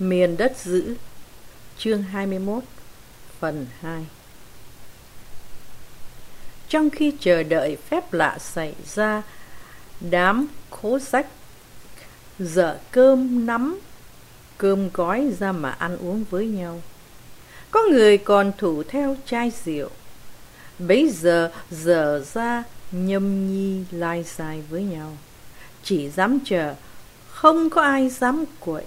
Miền đất dữ, chương 21, phần 2. Trong khi chờ đợi phép lạ xảy ra, đám Cossack dợ cơm nắm, cơm gói ra mà ăn uống với nhau. Có người còn thủ theo chai rượu. Bấy giờ dở ra nhâm nhi lai sai với nhau. Chỉ dám chờ, không có ai dám quậy.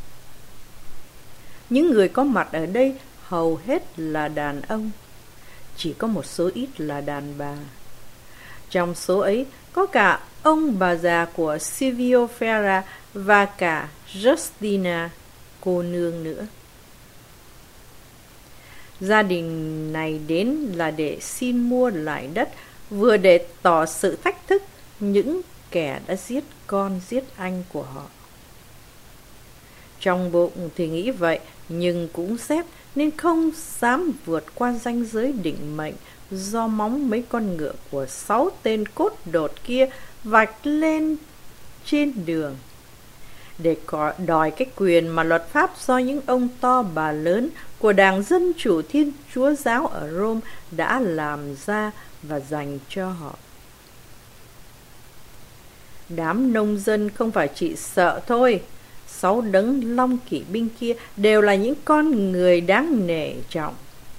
Những người có mặt ở đây hầu hết là đàn ông, chỉ có một số ít là đàn bà. Trong số ấy có cả ông bà già của Silvio Ferra và cả Justina, cô nương nữa. Gia đình này đến là để xin mua lại đất, vừa để tỏ sự thách thức những kẻ đã giết con giết anh của họ. Trong bụng thì nghĩ vậy, nhưng cũng xét nên không dám vượt qua ranh giới định mệnh do móng mấy con ngựa của 6 tên cốt đột kia vạch lên trên đường, để đòi cái quyền mà luật pháp do những ông to bà lớn của Đảng Dân Chủ Thiên Chúa Giáo ở Rome đã làm ra và dành cho họ. Đám nông dân không phải chỉ sợ thôi, 6 đấng long kỵ binh kia đều là những con người đáng nể trọng.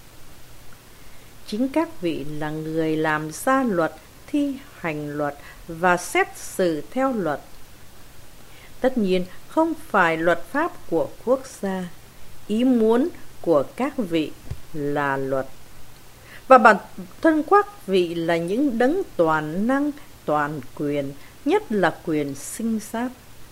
Chính các vị là người làm ra luật, thi hành luật và xét xử theo luật. Tất nhiên không phải luật pháp của quốc gia, ý muốn của các vị là luật. Và bản thân các vị là những đấng toàn năng, toàn quyền, nhất là quyền sinh sát.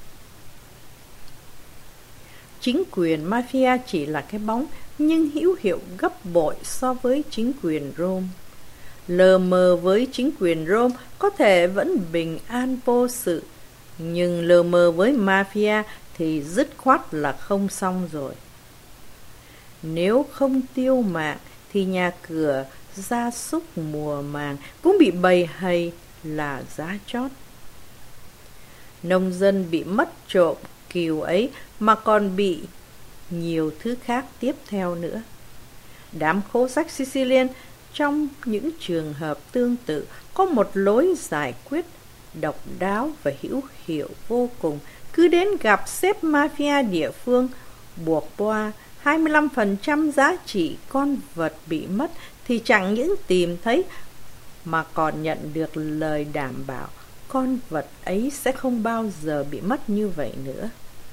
Chính quyền mafia chỉ là cái bóng, nhưng hữu hiệu gấp bội so với chính quyền Rome. Lờ mờ với chính quyền Rome có thể vẫn bình an vô sự, nhưng lờ mờ với mafia thì dứt khoát là không xong rồi. Nếu không tiêu mạng thì nhà cửa, gia súc mùa màng cũng bị bầy hầy là giá chót. Nông dân bị mất trộm cừu ấy mà còn bị nhiều thứ khác tiếp theo nữa. Đám Cossack Sicilian trong những trường hợp tương tự có một lối giải quyết độc đáo và hữu hiệu vô cùng. Cứ đến gặp sếp mafia địa phương, buộc boa 25% giá trị con vật bị mất thì chẳng những tìm thấy mà còn nhận được lời đảm bảo con vật ấy sẽ không bao giờ bị mất như vậy nữa.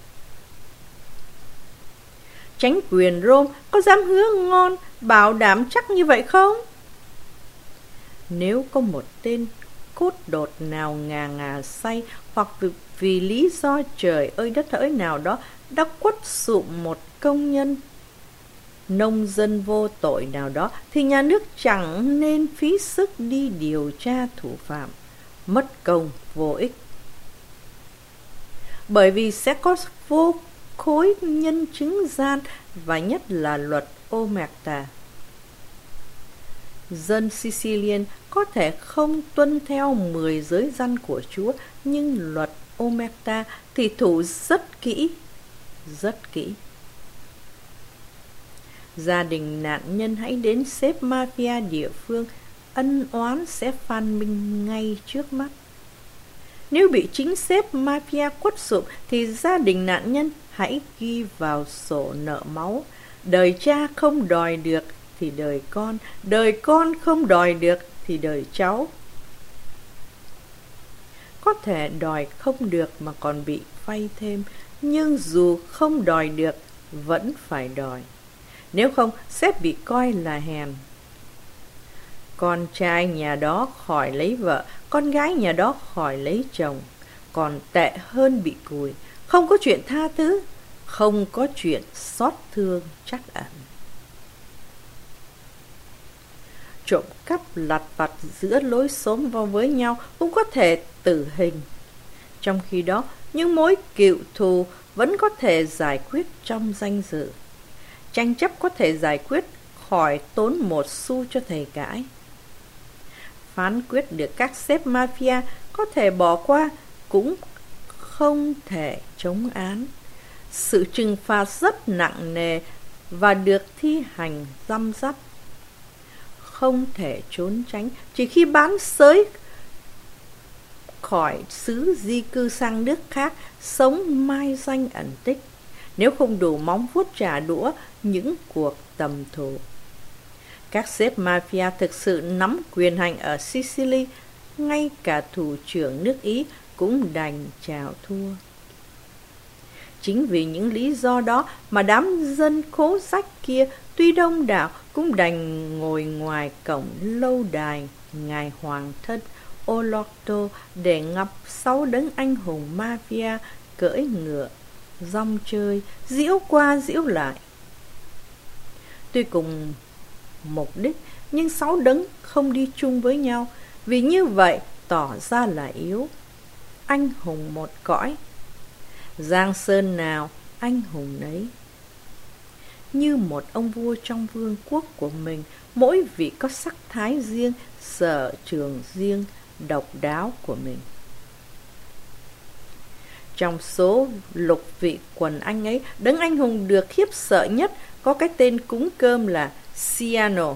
Chánh quyền Rome có dám hứa ngon, bảo đảm chắc như vậy không? Nếu có một tên cốt đột nào ngà say hoặc vì lý do trời ơi đất hỡi nào đó đã quất sụm một công nhân nông dân vô tội nào đó, thì nhà nước chẳng nên phí sức đi điều tra thủ phạm, mất công vô ích. Bởi vì sẽ có vô khối nhân chứng gian, và nhất là luật Omerta. Dân Sicilian có thể không tuân theo 10 giới răn của Chúa, nhưng luật Omerta thì thủ rất kỹ, rất kỹ. Gia đình nạn nhân hãy đến sếp mafia địa phương, ân oán sẽ phan minh ngay trước mắt. Nếu bị chính sếp mafia quất sụp thì gia đình nạn nhân hãy ghi vào sổ nợ máu. Đời cha không đòi được thì đời con không đòi được thì đời cháu. Có thể đòi không được mà còn bị vay thêm, nhưng dù không đòi được vẫn phải đòi. Nếu không sẽ bị coi là hèn. Con trai nhà đó khỏi lấy vợ, con gái nhà đó khỏi lấy chồng. Còn tệ hơn bị cùi, không có chuyện tha thứ, không có chuyện xót thương trắc ẩn. Trộm cắp lặt vặt giữa lối xóm vào với nhau cũng có thể tử hình. Trong khi đó, những mối cựu thù vẫn có thể giải quyết trong danh dự. Tranh chấp có thể giải quyết khỏi tốn một xu cho thầy cãi. Phán quyết được các sếp mafia có thể bỏ qua, cũng không thể chống án. sự trừng phạt rất nặng nề và được thi hành răm rắp. Không thể trốn tránh, chỉ khi bán xới khỏi xứ di cư sang nước khác, sống mai danh ẩn tích, nếu không đủ móng vuốt trả đũa những cuộc tầm thù. Các sếp mafia thực sự nắm quyền hành ở Sicily, ngay cả thủ trưởng nước Ý cũng đành chào thua. Chính vì những lý do đó mà đám dân khố rách kia tuy đông đảo cũng đành ngồi ngoài cổng lâu đài ngài hoàng thân Olorto để ngắm 6 đấng anh hùng mafia cưỡi ngựa rong chơi, giễu qua giễu lại. Tuy cùng mục đích, nhưng 6 đấng không đi chung với nhau, vì như vậy tỏ ra là yếu. Anh hùng một cõi, giang sơn nào anh hùng nấy. Như một ông vua trong vương quốc của mình, mỗi vị có sắc thái riêng, sở trường riêng, độc đáo của mình. Trong số lục vị quần anh ấy, đấng anh hùng được khiếp sợ nhất có cái tên cúng cơm là Siano.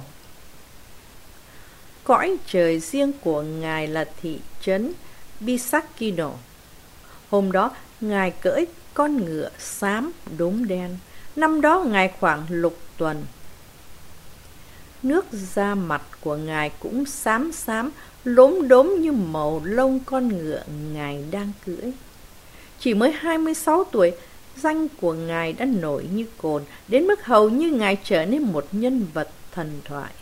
Cõi trời riêng của ngài là thị trấn Bisacchino. Hôm đó, ngài cưỡi con ngựa xám đốm đen. Năm đó ngài khoảng lục tuần. Nước da mặt của ngài cũng xám xám, lốm đốm như màu lông con ngựa ngài đang cưỡi. Chỉ mới 26 tuổi, danh của ngài đã nổi như cồn, đến mức hầu như ngài trở nên một nhân vật thần thoại.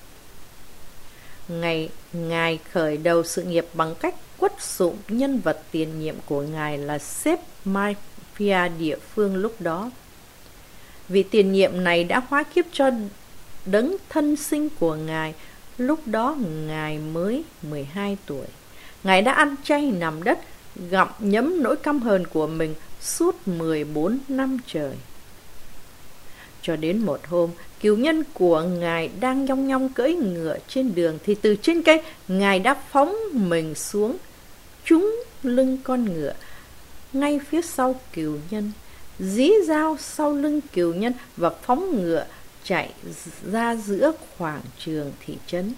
Ngài khởi đầu sự nghiệp bằng cách quất sụng nhân vật tiền nhiệm của ngài là sếp mafia địa phương lúc đó. Vị tiền nhiệm này đã hóa kiếp cho đấng thân sinh của ngài, lúc đó ngài mới 12 tuổi. Ngài đã ăn chay nằm đất, gặm nhấm nỗi căm hờn của mình suốt 14 năm trời. Cho đến một hôm, cừu nhân của ngài đang nhong nhong cưỡi ngựa trên đường, thì từ trên cây ngài đã phóng mình xuống, trúng lưng con ngựa, ngay phía sau cừu nhân, dí dao sau lưng cừu nhân và phóng ngựa chạy ra giữa quảng trường thị trấn.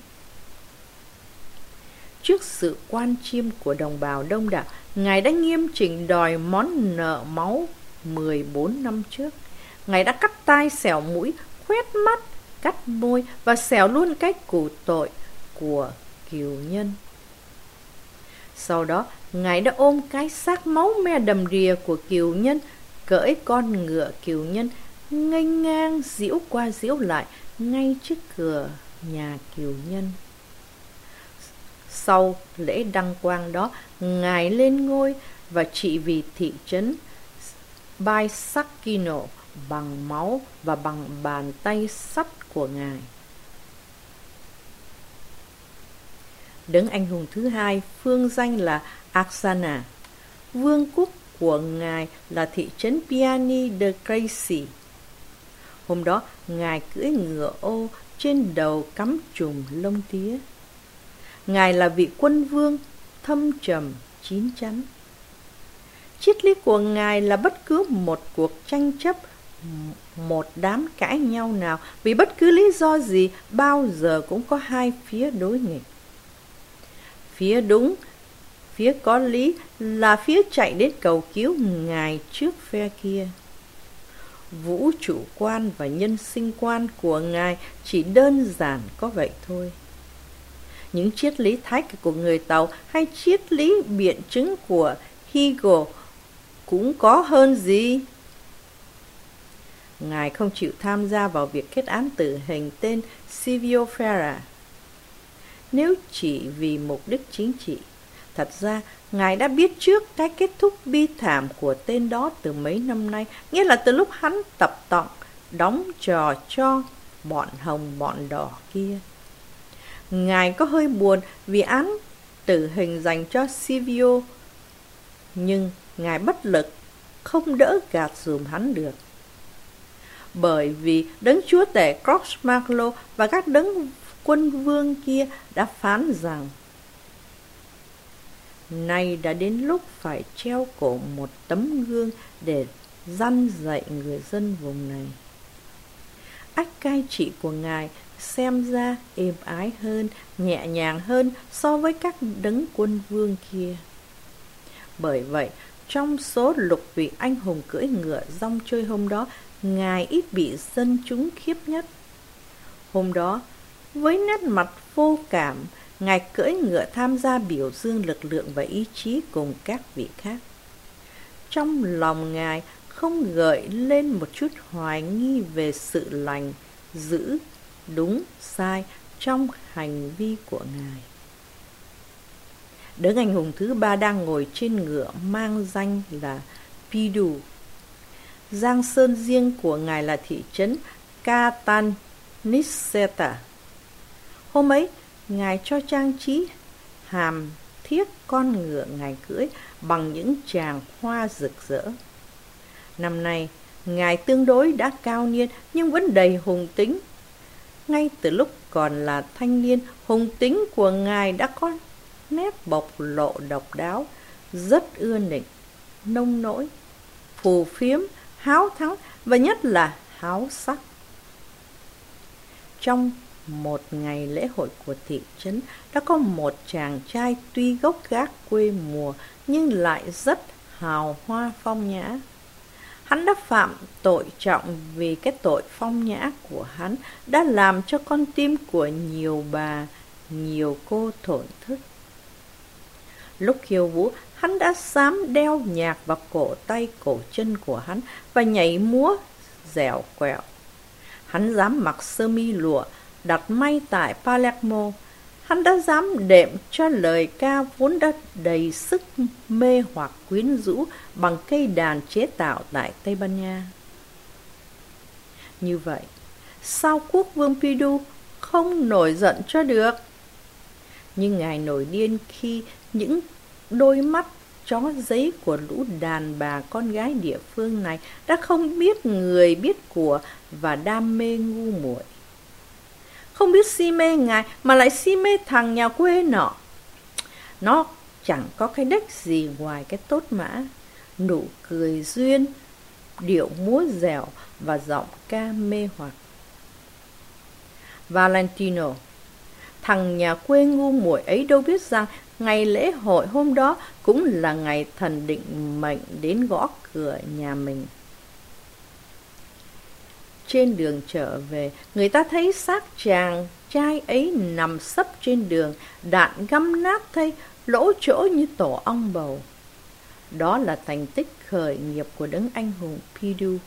Trước sự quan chiêm của đồng bào đông đảo, ngài đã nghiêm chỉnh đòi món nợ máu 14 năm trước. Ngài đã cắt tai xẻo mũi, khoét mắt, cắt môi và xẻo luôn cái củ tội của cừu nhân. Sau đó, ngài đã ôm cái xác máu me đầm đìa của cừu nhân, cưỡi con ngựa cừu nhân nghênh ngang giễu qua giễu lại ngay trước cửa nhà cừu nhân. Sau lễ đăng quang đó, ngài lên ngôi và trị vì thị trấn Bisacchino bằng máu và bằng bàn tay sắt của ngài. Đấng anh hùng thứ hai phương danh là Aksana. Vương quốc của ngài là thị trấn Piani de Crisi. Hôm đó, ngài cưỡi ngựa ô, trên đầu cắm trùm lông tía. Ngài là vị quân vương thâm trầm, chín chắn. Triết lý của ngài là bất cứ một cuộc tranh chấp, một đám cãi nhau nào, vì bất cứ lý do gì, bao giờ cũng có hai phía đối nghịch. Phía đúng, phía có lý là phía chạy đến cầu cứu ngài trước phe kia. Vũ trụ quan và nhân sinh quan của ngài chỉ đơn giản có vậy thôi. Những triết lý thái cực của người Tàu hay triết lý biện chứng của Hegel cũng có hơn gì. Ngài không chịu tham gia vào việc kết án tử hình tên Silvio Ferra nếu chỉ vì mục đích chính trị. Thật ra, ngài đã biết trước cái kết thúc bi thảm của tên đó từ mấy năm nay, nghĩa là từ lúc hắn tập tọng đóng trò cho bọn hồng bọn đỏ kia. Ngài có hơi buồn vì án tử hình dành cho Silvio, nhưng ngài bất lực, không đỡ gạt dùm hắn được. Bởi vì đấng chúa tể Croxmaglo và các đấng quân vương kia đã phán rằng nay đã đến lúc phải treo cổ một tấm gương để răn dạy người dân vùng này. Ách cai trị của Ngài xem ra êm ái hơn, nhẹ nhàng hơn so với các đấng quân vương kia. Bởi vậy, trong số lục vị anh hùng cưỡi ngựa rong chơi hôm đó, Ngài ít bị dân chúng khiếp nhất. Hôm đó, với nét mặt vô cảm, Ngài cưỡi ngựa tham gia biểu dương lực lượng và ý chí cùng các vị khác. Trong lòng Ngài không gợi lên một chút hoài nghi về sự lành, giữ, đúng, sai trong hành vi của Ngài. Đấng anh hùng thứ ba đang ngồi trên ngựa mang danh là Pidu. Giang sơn riêng của Ngài là thị trấn Kataniseta. Hôm ấy, Ngài cho trang trí hàm thiết con ngựa Ngài cưỡi bằng những tràng hoa rực rỡ. Năm nay, Ngài tương đối đã cao niên nhưng vẫn đầy hùng tính. Ngay từ lúc còn là thanh niên, hùng tính của Ngài đã có nét bộc lộ độc đáo, rất ưa nịnh, nông nỗi, phù phiếm, háo thắng và nhất là háo sắc. Trong một ngày lễ hội của thị trấn, đã có một chàng trai tuy gốc gác quê mùa nhưng lại rất hào hoa phong nhã. Hắn đã phạm tội trọng vì cái tội phong nhã của hắn đã làm cho con tim của nhiều bà, nhiều cô thổn thức. Lúc khiêu vũ, hắn đã dám đeo nhạc vào cổ tay cổ chân của hắn và nhảy múa dẻo quẹo. Hắn dám mặc sơ mi lụa đặt may tại Palermo. Hắn đã dám đệm cho lời ca vốn đã đầy sức mê hoặc quyến rũ bằng cây đàn chế tạo tại Tây Ban Nha. Như vậy, sao quốc vương Pidu không nổi giận cho được? Nhưng Ngài nổi điên khi những đôi mắt chó giấy của lũ đàn bà con gái địa phương này đã không biết người biết của và đam mê ngu muội. Không biết si mê Ngài mà lại si mê thằng nhà quê nọ. Nó chẳng có cái đếch gì ngoài cái tốt mã, nụ cười duyên, điệu múa dẻo và giọng ca mê hoặc. Valentino, thằng nhà quê ngu muội ấy đâu biết rằng ngày lễ hội hôm đó cũng là ngày thần định mệnh đến gõ cửa nhà mình. Trên đường trở về, người ta thấy xác chàng trai ấy nằm sấp trên đường, đạn găm nát thây, lỗ chỗ như tổ ong bầu. Đó là thành tích khởi nghiệp của đấng anh hùng Pidu.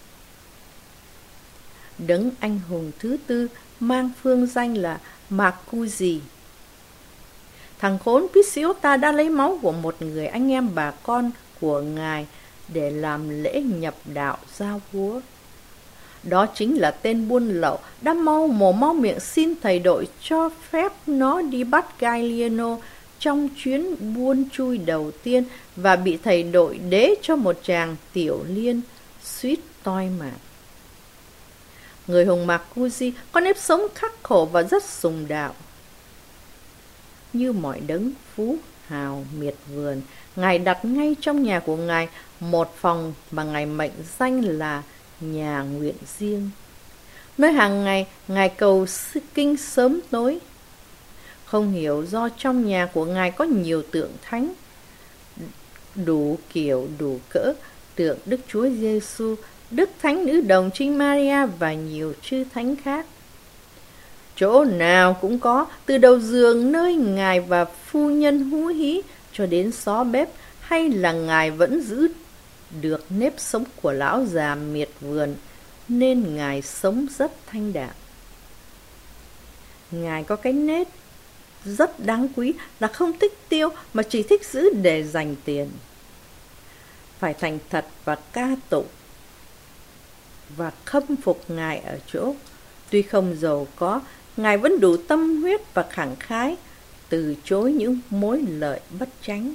Đấng anh hùng thứ tư mang phương danh là Marcuzzi. Thằng khốn Pisiota đã lấy máu của một người anh em bà con của Ngài để làm lễ nhập đạo giao vúa. Đó chính là tên buôn lậu đã mau mồm mau miệng xin thầy đội cho phép nó đi bắt Gagliano trong chuyến buôn chui đầu tiên và bị thầy đội đế cho một tràng tiểu liên suýt toi mạng. Người hùng Marcuzzi có nếp sống khắc khổ và rất sùng đạo. Như mọi đấng phú hào miệt vườn, Ngài đặt ngay trong nhà của Ngài một phòng mà Ngài mệnh danh là nhà nguyện riêng, nơi hàng ngày Ngài cầu kinh sớm tối. Không hiểu do trong nhà của Ngài có nhiều tượng thánh, đủ kiểu đủ cỡ, tượng Đức Chúa Giêsu, Đức Thánh Nữ Đồng Trinh Maria và nhiều chư thánh khác. Chỗ nào cũng có, từ đầu giường nơi Ngài và phu nhân hú hí cho đến xó bếp, hay là Ngài vẫn giữ được nếp sống của lão già miệt vườn, nên Ngài sống rất thanh đạm. Ngài có cái nết rất đáng quý là không thích tiêu mà chỉ thích giữ để dành tiền. Phải thành thật và ca tụng và khâm phục Ngài ở chỗ, tuy không giàu có, Ngài vẫn đủ tâm huyết và khẳng khái, từ chối những mối lợi bất chánh.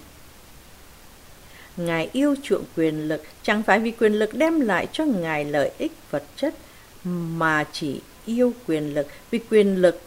Ngài yêu chuộng quyền lực, chẳng phải vì quyền lực đem lại cho Ngài lợi ích vật chất, mà chỉ yêu quyền lực vì quyền lực.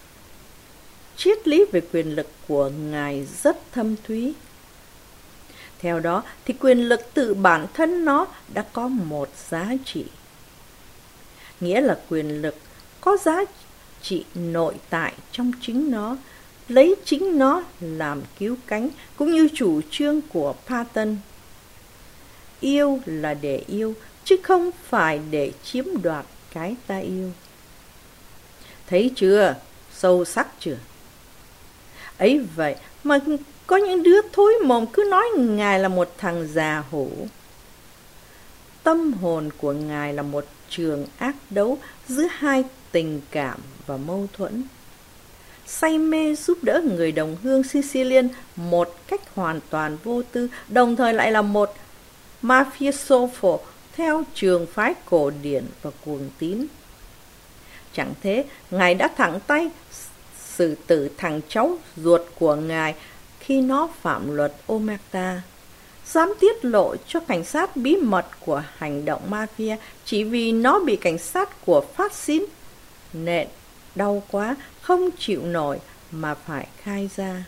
Triết lý về quyền lực của Ngài rất thâm thúy. Theo đó thì quyền lực tự bản thân nó đã có một giá trị. Nghĩa là quyền lực có giá trị nội tại trong chính nó, lấy chính nó làm cứu cánh, cũng như chủ trương của Patton. Yêu là để yêu, chứ không phải để chiếm đoạt cái ta yêu. Thấy chưa? Sâu sắc chưa? Ấy vậy mà có những đứa thối mồm cứ nói Ngài là một thằng già hổ. Tâm hồn của Ngài là một trường ác đấu giữa hai tình cảm và mâu thuẫn. Say mê giúp đỡ người đồng hương Sicilian một cách hoàn toàn vô tư, đồng thời lại là một mafioso theo trường phái cổ điển và cuồng tín. Chẳng thế, Ngài đã thẳng tay xử tử thằng cháu ruột của Ngài khi nó phạm luật Omerta, dám tiết lộ cho cảnh sát bí mật của hành động mafia chỉ vì nó bị cảnh sát của phát xít nện đau quá không chịu nổi mà phải khai ra.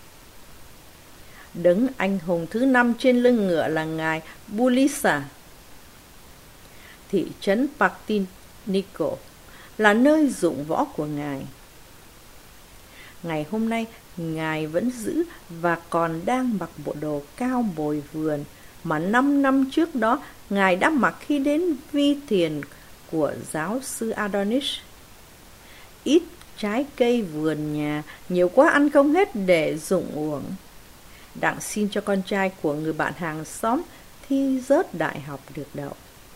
Đấng anh hùng thứ 5 trên lưng ngựa là ngài Bulisa. Thị trấn Partinico là nơi dụng võ của ngài. Ngày hôm nay, ngài vẫn giữ và còn đang mặc bộ đồ cao bồi vườn mà 5 năm trước đó ngài đã mặc khi đến vi thiền của giáo sư Adonis. Ít trái cây vườn nhà, nhiều quá ăn không hết để dụng uổng. Đặng xin cho con trai của người bạn hàng xóm thi rớt đại học được đậu.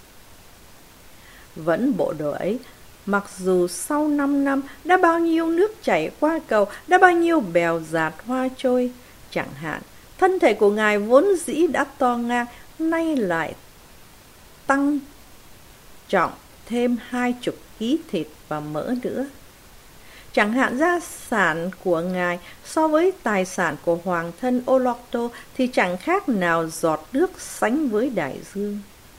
Vẫn bộ đồ ấy, mặc dù sau 5 năm đã bao nhiêu nước chảy qua cầu, đã bao nhiêu bèo dạt hoa trôi. Chẳng hạn, thân thể của ngài vốn dĩ đã to ngang, nay lại tăng trọng thêm 20 ký thịt và mỡ nữa. Chẳng hạn gia sản của ngài so với tài sản của hoàng thân Olorto thì chẳng khác nào giọt nước sánh với đại dương.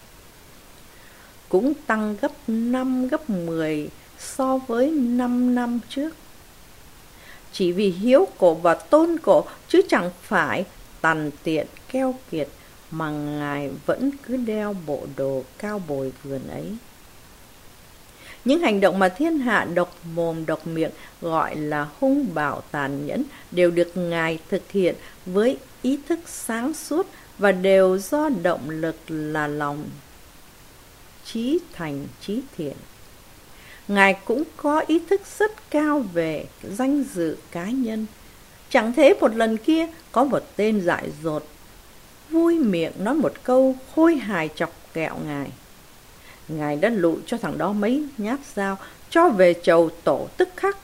Cũng tăng gấp 5, gấp 10 so với 5 năm trước. Chỉ vì hiếu cổ và tôn cổ chứ chẳng phải tằn tiện keo kiệt mà ngài vẫn cứ đeo bộ đồ cao bồi vườn ấy. Những hành động mà thiên hạ độc mồm độc miệng gọi là hung bạo tàn nhẫn đều được ngài thực hiện với ý thức sáng suốt và đều do động lực là lòng chí thành chí thiện. Ngài cũng có ý thức rất cao về danh dự cá nhân. Chẳng thế một lần kia có một tên dại dột vui miệng nói một câu khôi hài chọc ghẹo ngài. Ngài đã lụ cho thằng đó mấy nhát dao, cho về chầu tổ tức khắc.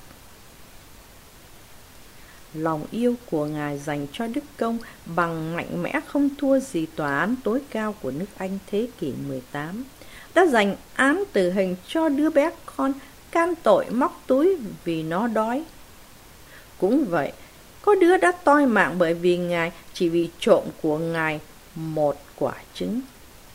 Lòng yêu của ngài dành cho Đức Công bằng mạnh mẽ không thua gì tòa án tối cao của nước Anh thế kỷ 18. Đã dành án tử hình cho đứa bé con can tội móc túi vì nó đói. Cũng vậy, có đứa đã toi mạng bởi vì ngài chỉ vì trộm của ngài một quả trứng.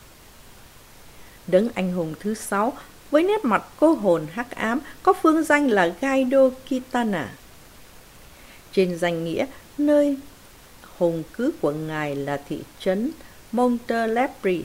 Đấng anh hùng thứ 6 với nét mặt cô hồn hắc ám có phương danh là Guido Kitana. Trên danh nghĩa, nơi hùng cứ của ngài là thị trấn Montelepri.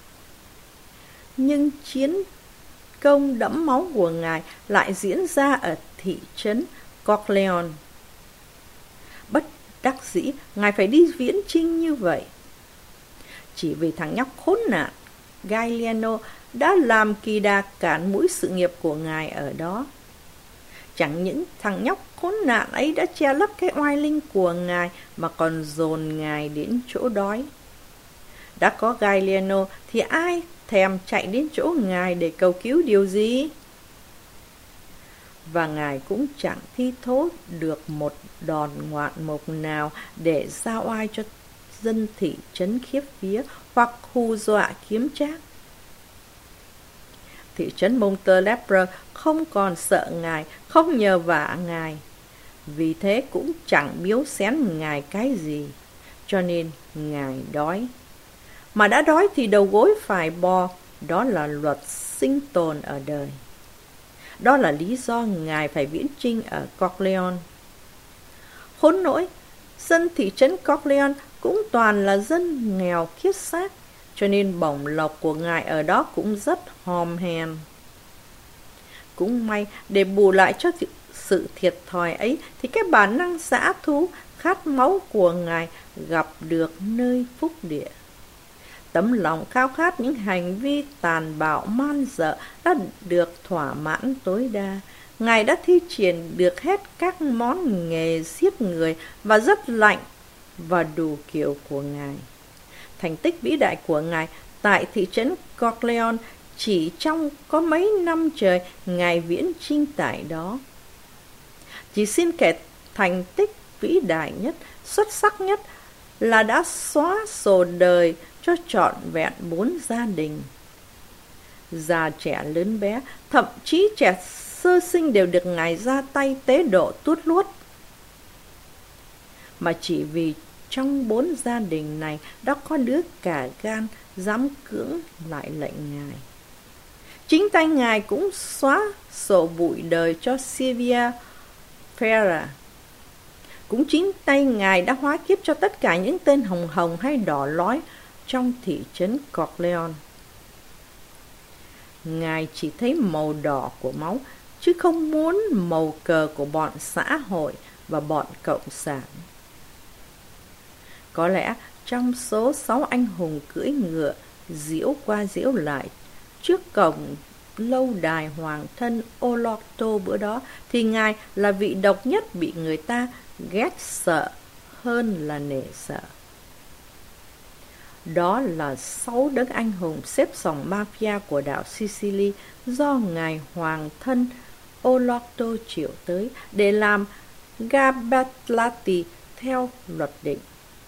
Nhưng chiến công đẫm máu của ngài lại diễn ra ở thị trấn Corleone. Bất đắc dĩ, ngài phải đi viễn chinh như vậy. Chỉ vì thằng nhóc khốn nạn Gagliano đã làm kỳ đà cản mũi sự nghiệp của ngài ở đó. Chẳng những thằng nhóc khốn nạn ấy đã che lấp cái oai linh của ngài mà còn dồn ngài đến chỗ đói. Đã có Gagliano thì ai thèm chạy đến chỗ ngài để cầu cứu điều gì? Và ngài cũng chẳng thi thố được một đòn ngoạn mục nào để giao oai cho dân thị trấn khiếp vía hoặc hù dọa kiếm trác. Thị trấn Montelepre không còn sợ ngài, không nhờ vả ngài, vì thế cũng chẳng biếu xén ngài cái gì, cho nên ngài đói. Mà đã đói thì đầu gối phải bò, đó là luật sinh tồn ở đời. Đó là lý do ngài phải viễn chinh ở Corleone. Khốn nỗi, dân thị trấn Corleone cũng toàn là dân nghèo kiết xác, cho nên bổng lộc của ngài ở đó cũng rất hòm hèn. Cũng may, để bù lại cho sự thiệt thòi ấy, thì cái bản năng dã thú khát máu của ngài gặp được nơi phúc địa. Tấm lòng khao khát những hành vi tàn bạo man dợ đã được thỏa mãn tối đa. Ngài đã thi triển được hết các món nghề giết người và rất lạnh và đủ kiểu của ngài. Thành tích vĩ đại của ngài tại thị trấn Corleone chỉ trong có mấy năm trời ngài viễn chinh tại đó. Chỉ xin kể thành tích vĩ đại nhất, xuất sắc nhất là đã xóa sổ đời cho trọn vẹn 4 gia đình. Già trẻ lớn bé, thậm chí trẻ sơ sinh đều được ngài ra tay tế độ tuốt luốt. Mà chỉ vì trong 4 gia đình này đã có đứa cả gan dám cưỡng lại lệnh ngài. Chính tay ngài cũng xóa sổ bụi đời cho Silvia Ferra. Cũng chính tay ngài đã hóa kiếp cho tất cả những tên hồng hồng hay đỏ lói trong thị trấn Corleone. Ngài chỉ thấy màu đỏ của máu, chứ không muốn màu cờ của bọn xã hội và bọn cộng sản. Có lẽ trong số 6 anh hùng cưỡi ngựa diễu qua diễu lại trước cổng lâu đài hoàng thân Olorto bữa đó, thì ngài là vị độc nhất bị người ta ghét sợ hơn là nể sợ. Đó là 6 đấng anh hùng xếp sòng mafia của đảo Sicily do ngài hoàng thân Olorto triệu tới để làm gabellati theo luật định.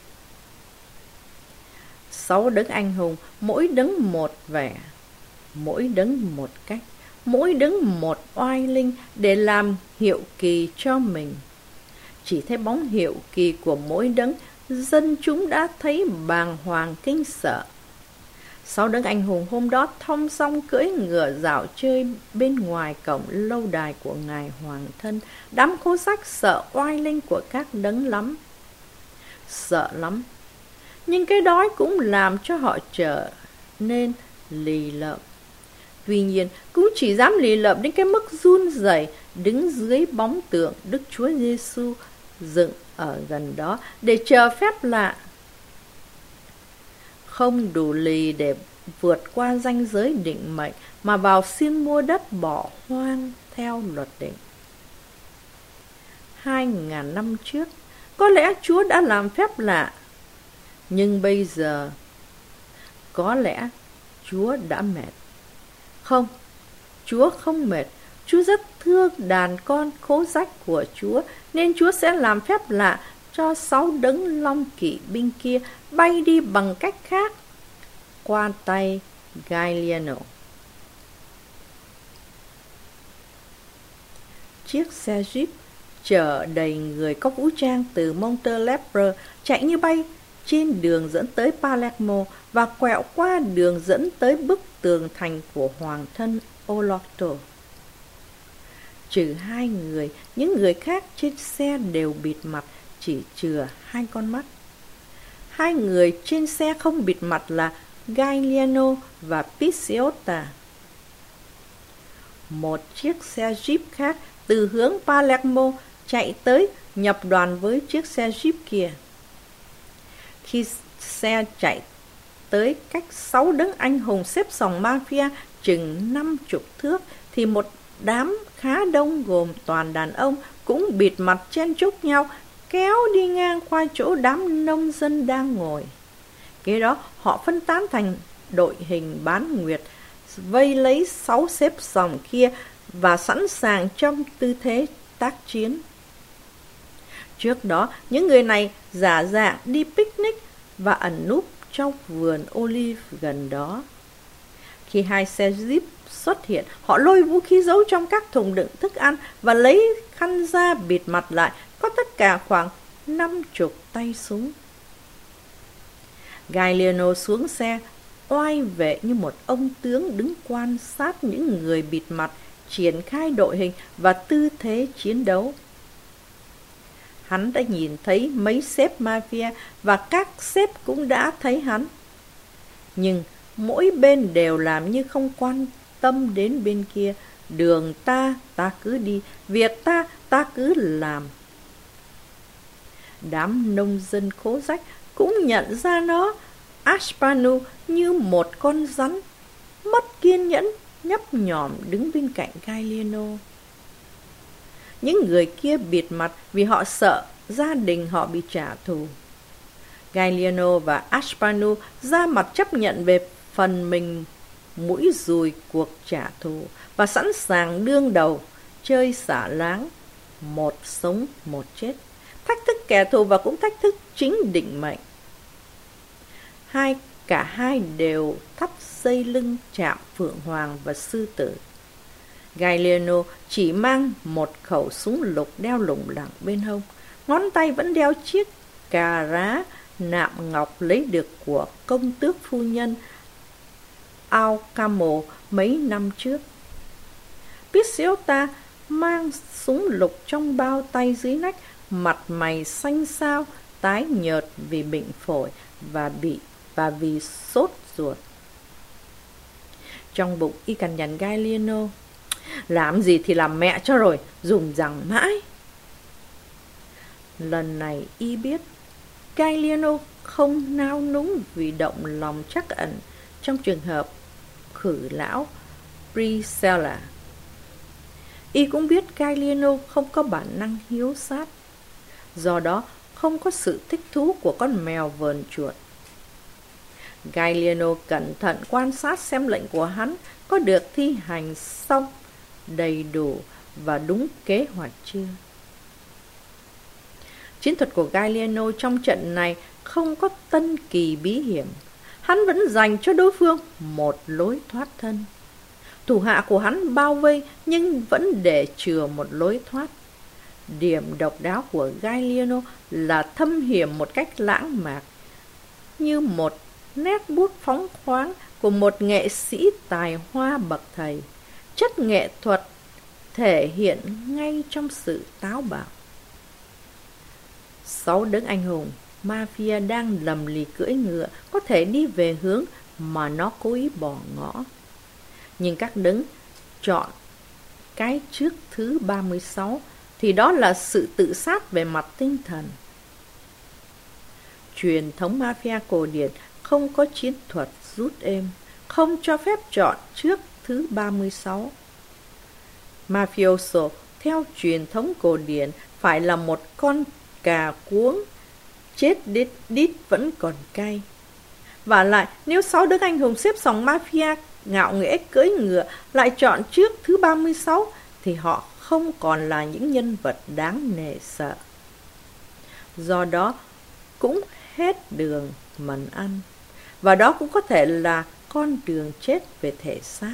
6 đấng anh hùng, mỗi đấng một vẻ, mỗi đấng một cách, mỗi đấng một oai linh để làm hiệu kỳ cho mình. Chỉ thấy bóng hiệu kỳ của mỗi đấng, dân chúng đã thấy bàng hoàng kinh sợ. 6 đấng anh hùng hôm đó thong dong cưỡi ngựa dạo chơi bên ngoài cổng lâu đài của ngài hoàng thân. Đám khố rách sợ oai linh của các đấng lắm, sợ lắm. Nhưng cái đói cũng làm cho họ trở nên lì lợm. Tuy nhiên cũng chỉ dám lì lợm đến cái mức run rẩy đứng dưới bóng tượng Đức Chúa Giêsu dựng ở gần đó để chờ phép lạ. Không đủ lì để vượt qua ranh giới định mệnh mà vào xin mua đất bỏ hoang theo luật định. 2000 năm trước, có lẽ Chúa đã làm phép lạ, nhưng bây giờ có lẽ Chúa đã mệt. Không, Chúa không mệt. Chúa rất thương đàn con khố rách của Chúa, nên Chúa sẽ làm phép lạ cho 6 đấng long kỵ binh kia bay đi bằng cách khác qua tay Galliano. Chiếc xe Jeep chở đầy người có vũ trang từ Montelepro chạy như bay trên đường dẫn tới Palermo và quẹo qua đường dẫn tới bức tường thành của hoàng thân Olorto. Trừ 2 người, những người khác trên xe đều bịt mặt, chỉ chừa 2 con mắt. 2 người trên xe không bịt mặt là Galliano và Picciotta. Một chiếc xe Jeep khác từ hướng Palermo chạy tới nhập đoàn với chiếc xe Jeep kia. Khi xe chạy tới cách 6 đấng anh hùng xếp sòng mafia chừng 50 thước, thì một đám khá đông gồm toàn đàn ông cũng bịt mặt chen chúc nhau kéo đi ngang qua chỗ đám nông dân đang ngồi. Kế đó họ phân tán thành đội hình bán nguyệt, vây lấy 6 xếp sòng kia và sẵn sàng trong tư thế tác chiến. Trước đó, những người này giả dạng đi picnic và ẩn núp trong vườn olive gần đó. Khi 2 xe Jeep xuất hiện, họ lôi vũ khí giấu trong các thùng đựng thức ăn và lấy khăn da bịt mặt lại, có tất cả khoảng 50 tay súng. Galliano xuống xe, oai vệ như một ông tướng đứng quan sát những người bịt mặt triển khai đội hình và tư thế chiến đấu. Hắn đã nhìn thấy mấy sếp mafia và các sếp cũng đã thấy hắn. Nhưng mỗi bên đều làm như không quan tâm đến bên kia. Đường ta, ta cứ đi. Việc ta, ta cứ làm. Đám nông dân khố rách cũng nhận ra nó, Aspanu, như một con rắn, mất kiên nhẫn, nhấp nhòm đứng bên cạnh Gallieno. Những người kia bịt mặt vì họ sợ gia đình họ bị trả thù. Gallieno và Aspanu ra mặt chấp nhận về phần mình mũi dùi cuộc trả thù và sẵn sàng đương đầu, chơi xả láng, một sống một chết, thách thức kẻ thù và cũng thách thức chính định mệnh. Cả hai đều thắt dây lưng chạm phượng hoàng và sư tử. Gallieno chỉ mang một khẩu súng lục đeo lủng lẳng bên hông, ngón tay vẫn đeo chiếc cà rá nạm ngọc lấy được của công tước phu nhân Alcamo mấy năm trước. Picciota mang súng lục trong bao tay dưới nách, mặt mày xanh xao, tái nhợt vì bệnh phổi và vì sốt ruột. Trong bụng y cằn nhằn Gallieno: làm gì thì làm mẹ cho rồi, dùng rằng mãi. Lần này y biết Gallieno không nao núng vì động lòng trắc ẩn trong trường hợp khử lão Priscilla. Y cũng biết Gallieno không có bản năng hiếu sát, do đó không có sự thích thú của con mèo vờn chuột. Gallieno cẩn thận quan sát xem lệnh của hắn có được thi hành xong đầy đủ và đúng kế hoạch chưa. Chiến thuật của Gallieno trong trận này không có tân kỳ bí hiểm. Hắn vẫn dành cho đối phương một lối thoát thân. Thủ hạ của hắn bao vây nhưng vẫn để chừa một lối thoát. Điểm độc đáo của Gallieno là thâm hiểm một cách lãng mạn, như một nét bút phóng khoáng của một nghệ sĩ tài hoa bậc thầy. Chất nghệ thuật thể hiện ngay trong sự táo bạo. 6 đấng anh hùng mafia đang lầm lì cưỡi ngựa có thể đi về hướng mà nó cố ý bỏ ngõ. Nhưng các đấng chọn cái trước thứ 36 thì đó là sự tự sát về mặt tinh thần. Truyền thống mafia cổ điển không có chiến thuật rút êm, không cho phép chọn trước thứ 36. Mafioso theo truyền thống cổ điển phải là một con cà cuống, chết đít vẫn còn cay. Vả lại, nếu 6 đấng anh hùng xếp sòng mafia ngạo nghễ cưỡi ngựa lại chọn trước thứ 36 thì họ không còn là những nhân vật đáng nể sợ. Do đó cũng hết đường mần ăn, và đó cũng có thể là con đường chết về thể xác.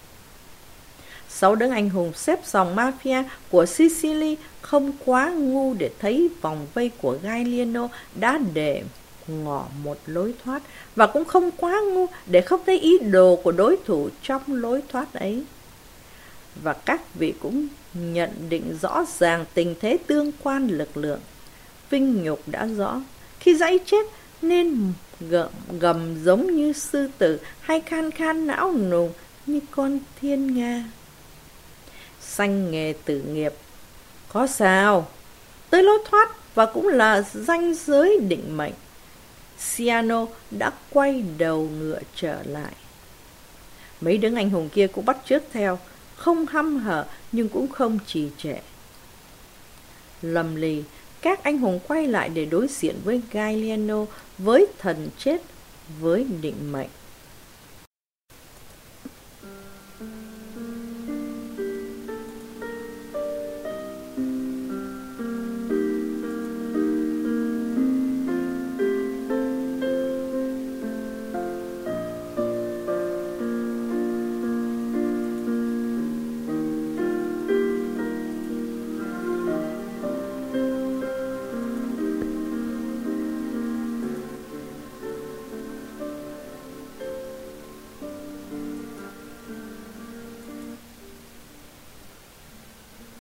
6 đấng anh hùng xếp dòng mafia của Sicily không quá ngu để thấy vòng vây của Gallieno đã để ngỏ một lối thoát, và cũng không quá ngu để không thấy ý đồ của đối thủ trong lối thoát ấy. Và các vị cũng nhận định rõ ràng tình thế tương quan lực lượng. Vinh nhục đã rõ, khi dãy chết nên gầm giống như sư tử hay khan khan não nùng như con thiên nga. Sanh nghề tử nghiệp có sao, tới lối thoát và cũng là ranh giới định mệnh. Ciano đã quay đầu ngựa trở lại. Mấy đấng anh hùng kia cũng bắt chước theo, không hăm hở nhưng cũng không trì trệ. Lầm lì, các anh hùng quay lại để đối diện với Gallieno, với thần chết, với định mệnh.